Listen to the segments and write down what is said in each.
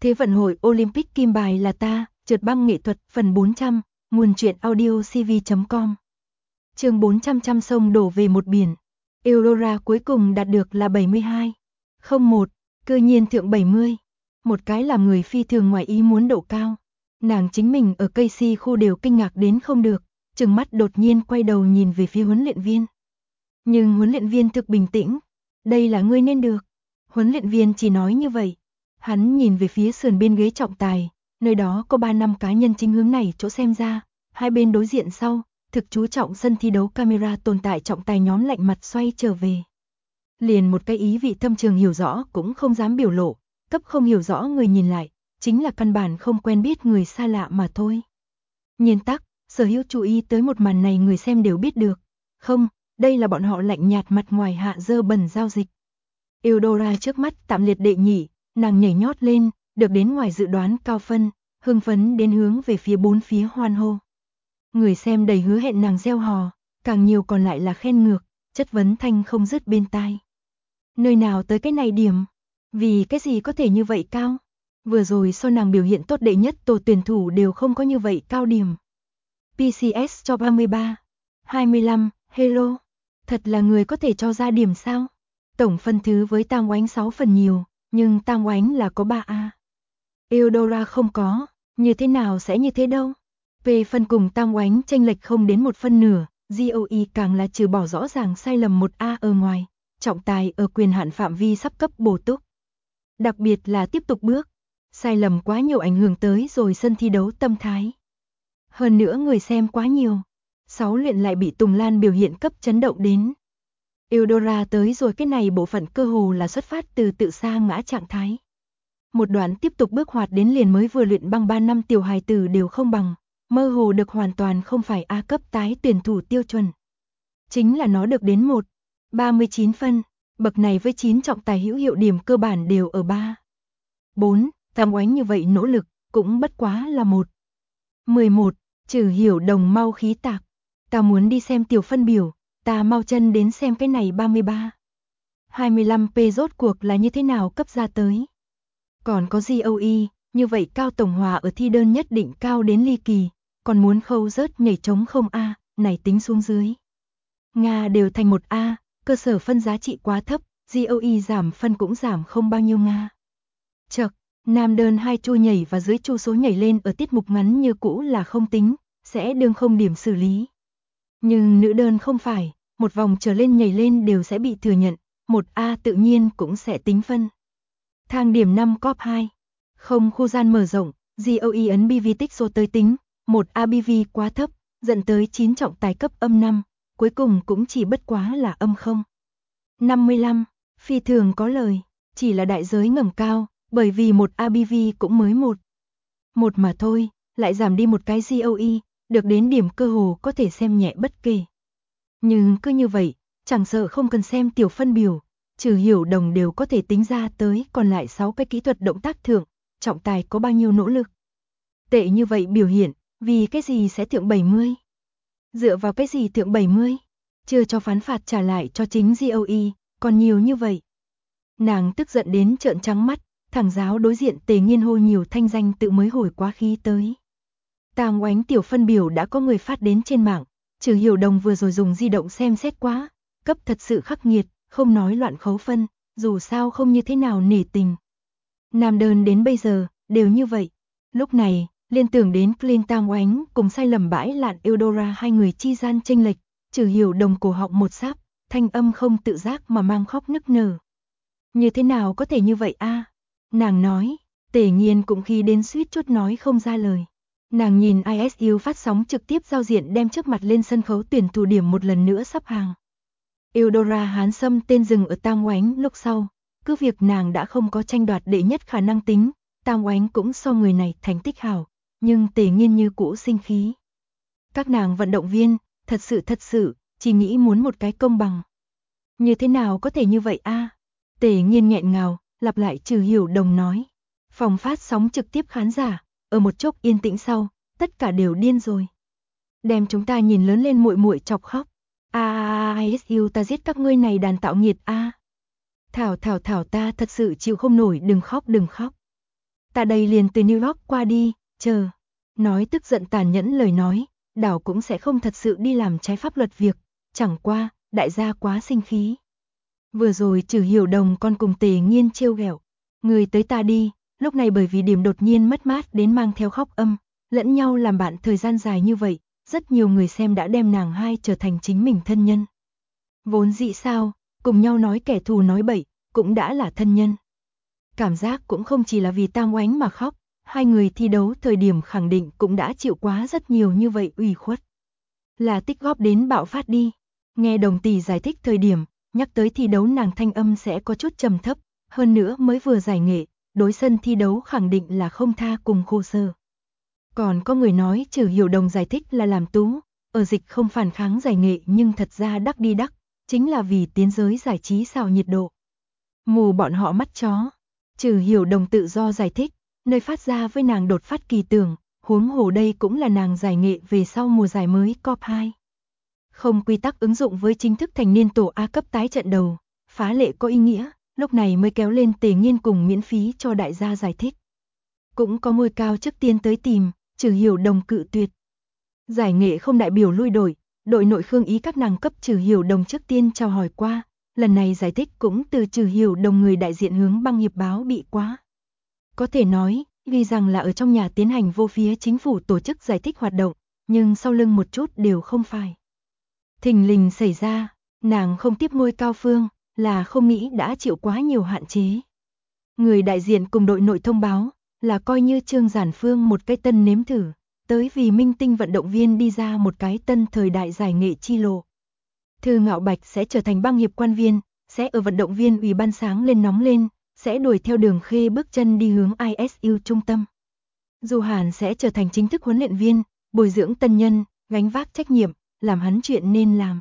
Thế vận hội Olympic kim bài là ta, trượt băng nghệ thuật phần 400, nguồn truyện audio cv.com. Chương 400 trăm sông đổ về một biển. Eudora cuối cùng đạt được là 72,01, cơ nhiên thượng 70. Một cái làm người phi thường ngoài ý muốn độ cao. Nàng chính mình ở cây si khu đều kinh ngạc đến không được, trừng mắt đột nhiên quay đầu nhìn về phía huấn luyện viên. Nhưng huấn luyện viên thực bình tĩnh. Đây là ngươi nên được. Huấn luyện viên chỉ nói như vậy. Hắn nhìn về phía sườn bên ghế trọng tài, nơi đó có 3-5 cá nhân chính hướng này chỗ xem ra, hai bên đối diện sau, thực chú trọng sân thi đấu camera tồn tại trọng tài nhóm lạnh mặt xoay trở về. Liền một cái ý vị thâm trường hiểu rõ cũng không dám biểu lộ, cấp không hiểu rõ người nhìn lại, chính là căn bản không quen biết người xa lạ mà thôi. Nhiên tắc, sở hữu chú ý tới một màn này người xem đều biết được. Không, đây là bọn họ lạnh nhạt mặt ngoài hạ dơ bẩn giao dịch. Eudora trước mắt tạm liệt đệ nhị, nàng nhảy nhót lên, được đến ngoài dự đoán cao phân, hưng phấn đến hướng về phía bốn phía hoan hô. Người xem đầy hứa hẹn nàng reo hò, càng nhiều còn lại là khen ngược, chất vấn thanh không dứt bên tai. Nơi nào tới cái này điểm? Vì cái gì có thể như vậy cao? Vừa rồi so nàng biểu hiện tốt đệ nhất tổ tuyển thủ đều không có như vậy cao điểm. PCS cho 33,25, hello. Thật là người có thể cho ra điểm sao? Tổng phân thứ với Tam Oánh 6 phần nhiều, nhưng Tam Oánh là có 3A. Eudora không có, như thế nào sẽ như thế đâu? Về phân cùng Tam Oánh chênh lệch không đến 1 phân nửa, GOE càng là trừ bỏ rõ ràng sai lầm 1A ở ngoài, trọng tài ở quyền hạn phạm vi sắp cấp bổ túc. Đặc biệt là tiếp tục bước, sai lầm quá nhiều ảnh hưởng tới rồi sân thi đấu tâm thái. Hơn nữa người xem quá nhiều, 6 luyện lại bị Tùng Lan biểu hiện cấp chấn động đến. Eudora tới rồi cái này bộ phận cơ hồ là xuất phát từ tự sa ngã trạng thái. Một đoạn tiếp tục bước hoạt đến liền mới vừa luyện băng 3 năm tiểu hài tử đều không bằng, mơ hồ được hoàn toàn không phải A cấp tái tuyển thủ tiêu chuẩn. Chính là nó được đến 1,39 phân, bậc này với 9 trọng tài hữu hiệu điểm cơ bản đều ở 3,4, Tam Oánh như vậy nỗ lực, cũng bất quá là 1,11, Trừ Hiểu Đồng mau khí tạc. Ta muốn đi xem tiểu phân biểu, ta mau chân đến xem cái này 33,25p rốt cuộc là như thế nào cấp ra tới. Còn có GOE, như vậy cao tổng hòa ở thi đơn nhất định cao đến ly kỳ, còn muốn khâu rớt nhảy trống không A, này tính xuống dưới. Nga đều thành 1A, cơ sở phân giá trị quá thấp, GOE giảm phân cũng giảm không bao nhiêu Nga. Chậc, nam đơn 2 chu nhảy và dưới chu số nhảy lên ở tiết mục ngắn như cũ là không tính, sẽ đương không điểm xử lý. Nhưng nữ đơn không phải, một vòng trở lên nhảy lên đều sẽ bị thừa nhận, 1A tự nhiên cũng sẽ tính phân. Thang điểm 5 cop 2. Không khu gian mở rộng, GOE ấn BV tích số tới tính, 1A BV quá thấp, dẫn tới 9 trọng tài cấp âm 5, cuối cùng cũng chỉ bất quá là âm 0,55, phi thường có lời, chỉ là đại giới ngầm cao, bởi vì 1A BV cũng mới 1 mà thôi, lại giảm đi một cái GOE, được đến điểm cơ hồ có thể xem nhẹ bất kể. Nhưng cứ như vậy, chẳng sợ không cần xem tiểu phân biểu, Trừ Hiểu Đồng đều có thể tính ra tới còn lại 6 cái kỹ thuật động tác thượng, trọng tài có bao nhiêu nỗ lực. Tệ như vậy biểu hiện, vì cái gì sẽ thượng 70? Dựa vào cái gì thượng 70? Chưa cho phán phạt trả lại cho chính GOE, còn nhiều như vậy. Nàng tức giận đến trợn trắng mắt, thẳng giáo đối diện Tề Nghiên hô nhiều thanh danh tự mới hồi quá khí tới. Tam Oánh tiểu phân biểu đã có người phát đến trên mạng, Trừ Hiểu Đồng vừa rồi dùng di động xem xét quá, cấp thật sự khắc nghiệt, không nói loạn khấu phân, dù sao không như thế nào nể tình. Nam đơn đến bây giờ, đều như vậy. Lúc này, liên tưởng đến Clint Tam Oánh cùng sai lầm bãi lạn Eudora hai người chi gian chênh lệch, Trừ Hiểu Đồng cổ họng một sáp, thanh âm không tự giác mà mang khóc nức nở. Như thế nào có thể như vậy a? Nàng nói, Tề Nghiên cũng khi đến suýt chút nói không ra lời. Nàng nhìn ISU phát sóng trực tiếp giao diện đem trước mặt lên sân khấu tuyển thủ điểm một lần nữa sắp hàng. Eudora Hán Sâm tên dừng ở Tam Oánh lúc sau, cứ việc nàng đã không có tranh đoạt đệ nhất khả năng tính, Tam Oánh cũng so người này thành tích hảo, nhưng Tề Nghiên như cũ sinh khí. Các nàng vận động viên, thật sự, chỉ nghĩ muốn một cái công bằng. Như thế nào có thể như vậy a? Tề Nghiên nghẹn ngào, lặp lại Trừ Hiểu Đồng nói. Phòng phát sóng trực tiếp khán giả, ở một chốc yên tĩnh sau, tất cả đều điên rồi. Đem chúng ta nhìn lớn lên muội muội chọc khóc. ISU ta giết các ngươi này đàn tạo nghiệt a. Thảo ta thật sự chịu không nổi, đừng khóc. ta đây liền từ New York qua đi, chờ. Nói tức giận tàn nhẫn lời nói, đảo cũng sẽ không thật sự đi làm trái pháp luật việc, chẳng qua, đại gia quá sinh khí. Vừa rồi Trừ Hiểu Đồng còn cùng Tề Nghiên trêu ghẹo, người tới ta đi, lúc này bởi vì điểm đột nhiên mất mát đến mang theo khóc âm, lẫn nhau làm bạn thời gian dài như vậy, rất nhiều người xem đã đem nàng hai trở thành chính mình thân nhân. Vốn dĩ sao, cùng nhau nói kẻ thù nói bậy, cũng đã là thân nhân. Cảm giác cũng không chỉ là vì Tang Oánh mà khóc, hai người thi đấu thời điểm khẳng định cũng đã chịu quá rất nhiều như vậy ủy khuất. Là tích góp đến bạo phát đi. Nghe Đồng tỷ giải thích thời điểm, nhắc tới thi đấu nàng thanh âm sẽ có chút trầm thấp, hơn nữa mới vừa giải nghệ, đối sân thi đấu khẳng định là không tha cùng khô sơ. Còn có người nói Trừ Hiểu Đồng giải thích là làm tú, ở dịch không phản kháng giải nghệ nhưng thật ra đắc đi đắc, chính là vì tiến giới giải trí xào nhiệt độ. Mù bọn họ mắt chó. Trừ Hiểu Đồng tự do giải thích, nơi phát ra với nàng đột phát kỳ tưởng, huống hồ đây cũng là nàng giải nghệ về sau mùa giải mới COP 2. Không quy tắc ứng dụng với chính thức thành niên tổ A cấp tái trận đầu, phá lệ có ý nghĩa, lúc này mới kéo lên Tề Nghiên cùng miễn phí cho đại gia giải thích. Cũng có ngôi cao trước tiên tới tìm, Trừ Hiểu Đồng cự tuyệt. Giải nghệ không đại biểu lui đổi, đội nội Khương Ý các nàng cấp Trừ Hiểu Đồng trước tiên chào hỏi qua, lần này giải thích cũng từ Trừ Hiểu Đồng người đại diện hướng Băng Hiệp báo bị quá. Có thể nói, vì rằng là ở trong nhà tiến hành vô phía chính phủ tổ chức giải thích hoạt động, nhưng sau lưng một chút đều không phải. Thình lình xảy ra, nàng không tiếp ngôi cao phương, là không nghĩ đã chịu quá nhiều hạn chế. Người đại diện cùng đội nội thông báo, là coi như Trương Giản Phương một cái tân nếm thử, tới vì minh tinh vận động viên đi ra một cái tân thời đại giải nghệ chi lộ. Thư Ngạo Bạch sẽ trở thành Băng Hiệp quan viên, sẽ ở vận động viên ủy ban sáng lên nóng lên, sẽ đuổi theo Đường Khê bước chân đi hướng ISU trung tâm. Du Hàn sẽ trở thành chính thức huấn luyện viên, bồi dưỡng tân nhân, gánh vác trách nhiệm, làm hắn chuyện nên làm.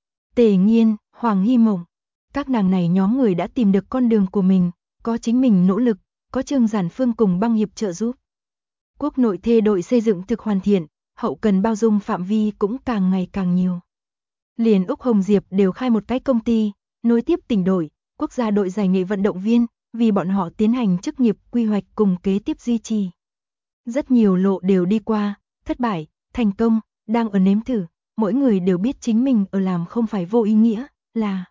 Tề Nghiên, Hoàng Hy Mộng, các nàng này nhóm người đã tìm được con đường của mình, có chính mình nỗ lực, có Trương Giản Phương cùng Băng Hiệp trợ giúp. Quốc nội thê đội xây dựng thực hoàn thiện, hậu cần bao dung phạm vi cũng càng ngày càng nhiều. Liền Úc Hồng Diệp đều khai một cái công ty, nối tiếp tỉnh đội, quốc gia đội giải nghệ vận động viên, vì bọn họ tiến hành chức nghiệp quy hoạch cùng kế tiếp duy trì. Rất nhiều lộ đều đi qua, thất bại, thành công, đang ở nếm thử, mỗi người đều biết chính mình ở làm không phải vô ý nghĩa, là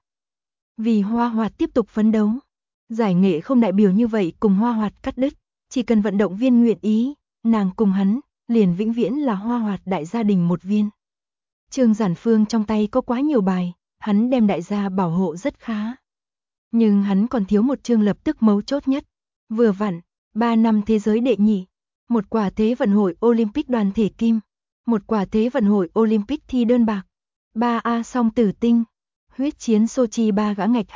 vì Hoa Hoạt tiếp tục phấn đấu. Giải nghệ không đại biểu như vậy cùng Hoa Hoạt cắt đứt, chỉ cần vận động viên nguyện ý, nàng cùng hắn, liền vĩnh viễn là Hoa Hoạt đại gia đình một viên. Trương Giản Phương trong tay có quá nhiều bài, hắn đem đại gia bảo hộ rất khá. Nhưng hắn còn thiếu một chương lập tức mấu chốt nhất. Vừa vặn, 3 năm thế giới đệ nhị, một quả Thế vận hội Olympic đoàn thể kim, một quả Thế vận hội Olympic thi đơn bạc, 3A song tử tinh, huyết chiến Sochi 3 gã ngạch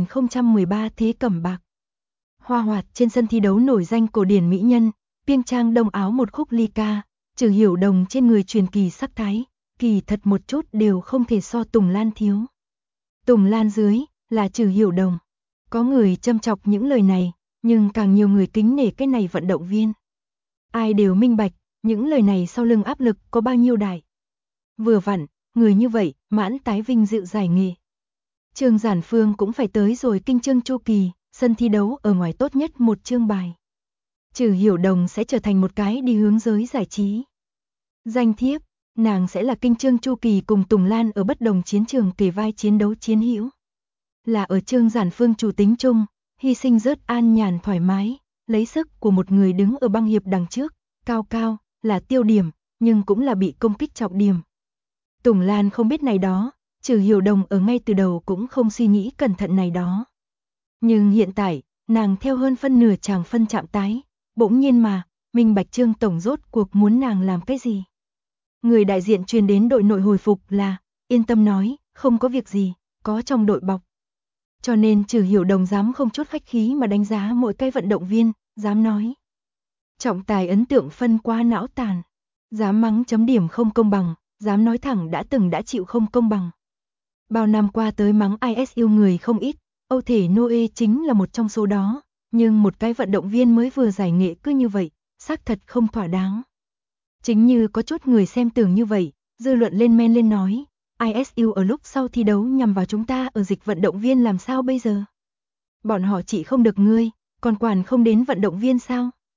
2013 thế cẩm bạc. Hoa Hoạt trên sân thi đấu nổi danh cổ điển mỹ nhân, Piêng Trang đông áo một khúc ly ca, Trừ Hiểu Đồng trên người truyền kỳ sắc thái, kỳ thật một chút đều không thể so Tùng Lan thiếu. Tùng Lan dưới, là Trừ Hiểu Đồng. Có người châm chọc những lời này, nhưng càng nhiều người kính nể cái này vận động viên. Ai đều minh bạch, những lời này sau lưng áp lực có bao nhiêu đại. Vừa vặn, người như vậy, mãn tái vinh dự giải nghề. Trương Giản Phương cũng phải tới rồi kinh chương chu kỳ, sân thi đấu ở ngoài tốt nhất một chương bài. Trừ Hiểu Đồng sẽ trở thành một cái đi hướng giới giải trí. Danh thiếp, nàng sẽ là kinh chương chu kỳ cùng Tùng Lan ở bất đồng chiến trường kề vai chiến đấu chiến hữu. Là ở Trương Giản Phương chủ tính chung, hy sinh rớt an nhàn thoải mái, lấy sức của một người đứng ở Băng Hiệp đằng trước, cao cao, là tiêu điểm, nhưng cũng là bị công kích trọng điểm. Tùng Lan không biết này đó, Trừ Hiểu Đồng ở ngay từ đầu cũng không suy nghĩ cẩn thận này đó. Nhưng hiện tại, nàng theo hơn phân nửa chàng phân chạm tái, bỗng nhiên mà, minh bạch Trương tổng rốt cuộc muốn nàng làm cái gì. Người đại diện truyền đến đội nội hồi phục là, yên tâm nói, không có việc gì, có trong đội bọc. Cho nên Trừ Hiểu Đồng dám không chút khách khí mà đánh giá mỗi cái vận động viên, dám nói. Trọng tài ấn tượng phân qua não tàn, dám mắng chấm điểm không công bằng, dám nói thẳng đã chịu không công bằng. Bao năm qua tới mắng ISU người không ít, Âu Thể Noe chính là một trong số đó, nhưng một cái vận động viên mới vừa giải nghệ cứ như vậy, xác thật không thỏa đáng. Chính như có chút người xem tưởng như vậy, dư luận lên men lên nói, ISU ở lúc sau thi đấu nhằm vào chúng ta ở dịch vận động viên làm sao bây giờ? Bọn họ chỉ không được ngươi, còn quản không đến vận động viên sao?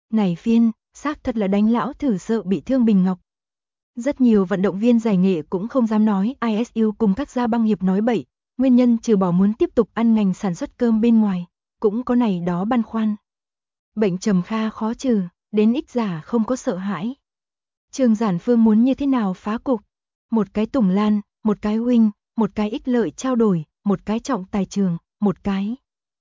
Này phiên, xác thật là đánh lão thử sợ bị thương bình ngọc. Rất nhiều vận động viên giải nghệ cũng không dám nói ISU cùng các gia băng hiệp nói bậy, nguyên nhân trừ bỏ muốn tiếp tục ăn ngành sản xuất cơm bên ngoài, cũng có này đó băn khoăn. Bệnh trầm kha khó trừ, đến ích giả không có sợ hãi. Trương Giản Phương muốn như thế nào phá cục? Một cái Tùng Lan, một cái Huynh, một cái ích lợi trao đổi, một cái trọng tài trường, một cái.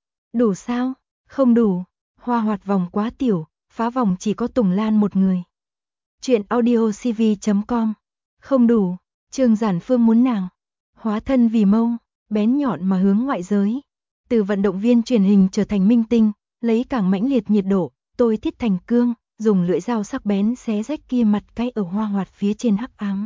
Đủ sao? Không đủ. Hoa Hoạt vòng quá tiểu, phá vòng chỉ có Tùng Lan một người. Chuyện audio cv.com. Không đủ. Trương Giản Phương muốn nàng hóa thân vì mâu, bén nhọn mà hướng ngoại giới. Từ vận động viên truyền hình trở thành minh tinh, lấy càng mãnh liệt nhiệt độ, tôi thiết thành cương, dùng lưỡi dao sắc bén xé rách kia mặt cái ở Hoa Hoạt phía trên hắc ám.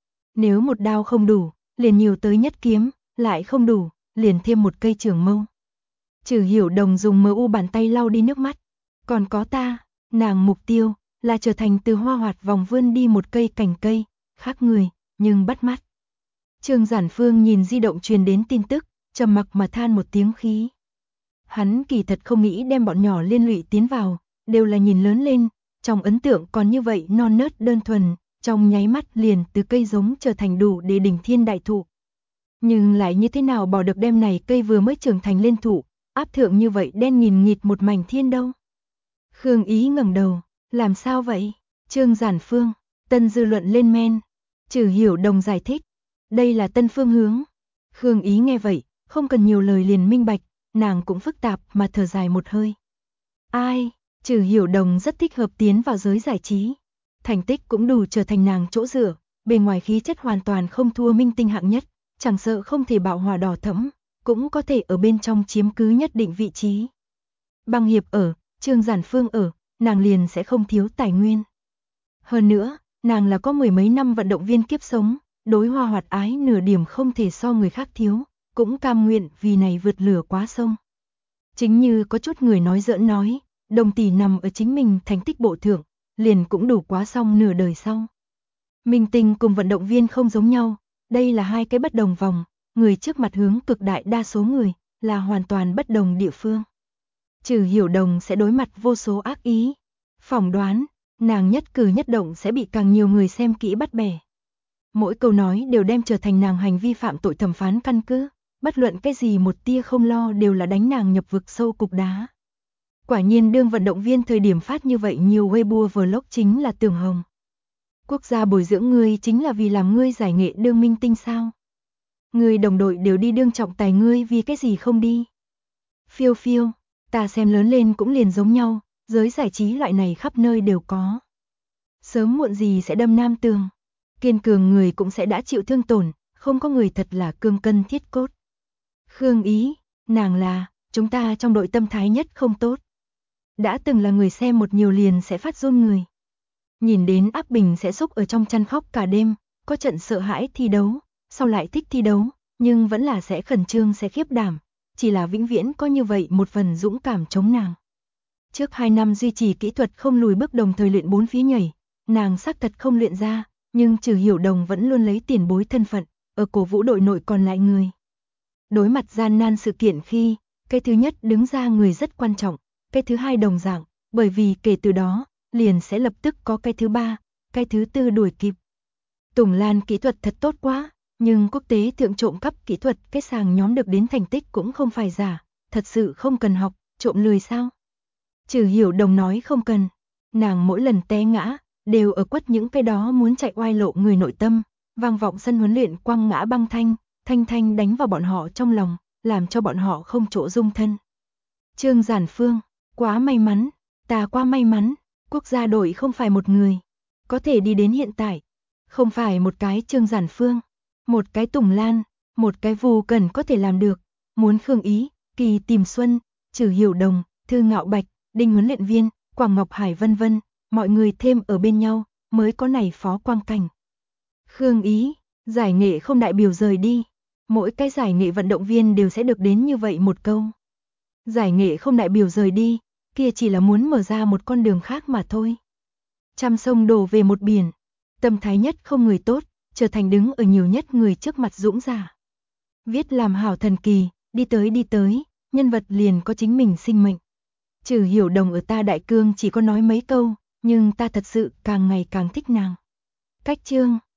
Nếu một đao không đủ, liền nhiều tới nhất kiếm, lại không đủ, liền thêm một cây trường mâu. Trừ Hiểu Đồng dùng MU bàn tay lau đi nước mắt. Còn có ta, nàng mục tiêu là trở thành từ Hoa Hoạt vòng vươn đi một cây cành cây, khác người, nhưng bắt mắt. Trương Giản Phương nhìn di động truyền đến tin tức, trầm mặc mà than một tiếng khí. Hắn kỳ thật không nghĩ đem bọn nhỏ liên lụy tiến vào, đều là nhìn lớn lên, trong ấn tượng còn như vậy non nớt đơn thuần, trong nháy mắt liền từ cây giống trở thành đủ để đỉnh thiên đại thụ. Nhưng lại như thế nào bỏ được đem này cây vừa mới trưởng thành lên thụ, áp thượng như vậy đen nghìn nghịt một mảnh thiên đâu. Khương Ý ngẩng đầu, làm sao vậy? Trương Giản Phương, tân dư luận lên men. Trừ Hiểu Đồng giải thích, đây là tân phương hướng. Khương Ý nghe vậy, không cần nhiều lời liền minh bạch, nàng cũng phức tạp mà thở dài một hơi. Ai, Trừ Hiểu Đồng rất thích hợp tiến vào giới giải trí. Thành tích cũng đủ trở thành nàng chỗ dựa, bề ngoài khí chất hoàn toàn không thua minh tinh hạng nhất, chẳng sợ không thể bạo hỏa đỏ thẫm, cũng có thể ở bên trong chiếm cứ nhất định vị trí. Băng hiệp ở, Trương Giản Phương ở, nàng liền sẽ không thiếu tài nguyên. Hơn nữa, nàng là có mười mấy năm vận động viên kiếp sống, đối Hoa Hoạt ái nửa điểm không thể so người khác thiếu, cũng cam nguyện vì này vượt lửa quá sông. Chính như có chút người nói giỡn nói, Đồng tỷ nằm ở chính mình thành tích bộ thượng, liền cũng đủ quá xong nửa đời sau. Minh tinh cùng vận động viên không giống nhau, đây là hai cái bất đồng vòng, người trước mặt hướng cực đại đa số người, là hoàn toàn bất đồng địa phương. Trừ Hiểu Đồng sẽ đối mặt vô số ác ý, phỏng đoán, nàng nhất cử nhất động sẽ bị càng nhiều người xem kỹ bắt bẻ. Mỗi câu nói đều đem trở thành nàng hành vi phạm tội thẩm phán căn cứ, bất luận cái gì một tia không lo đều là đánh nàng nhập vực sâu cục đá. Quả nhiên đương vận động viên thời điểm phát như vậy nhiều Weibo vlog chính là Tưởng Hồng. Quốc gia bồi dưỡng ngươi chính là vì làm ngươi giải nghệ đương minh tinh sao? Ngươi đồng đội đều đi đương trọng tài ngươi vì cái gì không đi? Phiêu phiêu, ta xem lớn lên cũng liền giống nhau, giới giải trí loại này khắp nơi đều có. Sớm muộn gì sẽ đâm nam tường. Kiên cường người cũng sẽ đã chịu thương tổn, không có người thật là cương cân thiết cốt. Khương Ý, nàng là, chúng ta trong đội tâm thái nhất không tốt. Đã từng là người xem một nhiều liền sẽ phát run người. Nhìn đến áp bình sẽ xúc ở trong chăn khóc cả đêm, có trận sợ hãi thi đấu, sau lại thích thi đấu, nhưng vẫn là sẽ khẩn trương sẽ khiếp đảm, chỉ là vĩnh viễn có như vậy một phần dũng cảm chống nàng. Trước 2 năm duy trì kỹ thuật không lùi bước đồng thời luyện 4 phía nhảy, nàng xác thật không luyện ra, nhưng Trừ Hiểu Đồng vẫn luôn lấy tiền bối thân phận, ở cổ vũ đội nội còn lại người. Đối mặt gian nan sự kiện khi, cái thứ nhất đứng ra người rất quan trọng, cái thứ hai đồng dạng, bởi vì kể từ đó, liền sẽ lập tức có cái thứ ba, cái thứ tư đuổi kịp. Tùng Lan kỹ thuật thật tốt quá, nhưng quốc tế thượng trộm cắp kỹ thuật cái sàng nhóm được đến thành tích cũng không phải giả, thật sự không cần học, trộm lười sao? Trừ Hiểu Đồng nói không cần, nàng mỗi lần té ngã, đều ở quất những cái đó muốn chạy oai lộ người nội tâm, vang vọng sân huấn luyện quăng ngã băng thanh, thanh thanh đánh vào bọn họ trong lòng, làm cho bọn họ không chỗ dung thân. Trương Giản Phương, quá may mắn, ta quá may mắn, quốc gia đội không phải một người, có thể đi đến hiện tại, không phải một cái Trương Giản Phương, một cái Tùng Lan, một cái Vu Cẩn có thể làm được, muốn Khương Ý, Kỳ Tìm Xuân, Trừ Hiểu Đồng, Thư Ngạo Bạch, Đinh huấn luyện viên, Quảng Ngọc Hải vân vân, mọi người thêm ở bên nhau, mới có này phó quang cảnh. Khương Ý, giải nghệ không đại biểu rời đi, mỗi cái giải nghệ vận động viên đều sẽ được đến như vậy một câu. Giải nghệ không đại biểu rời đi, kia chỉ là muốn mở ra một con đường khác mà thôi. Trăm sông đổ về một biển, tâm thái nhất không người tốt, trở thành đứng ở nhiều nhất người trước mặt dũng giả. Viết làm hảo thần kỳ, đi tới, nhân vật liền có chính mình sinh mệnh. Trừ Hiểu Đồng ở Ta Đại Cương chỉ có nói mấy câu, nhưng ta thật sự càng ngày càng thích nàng. Cách chương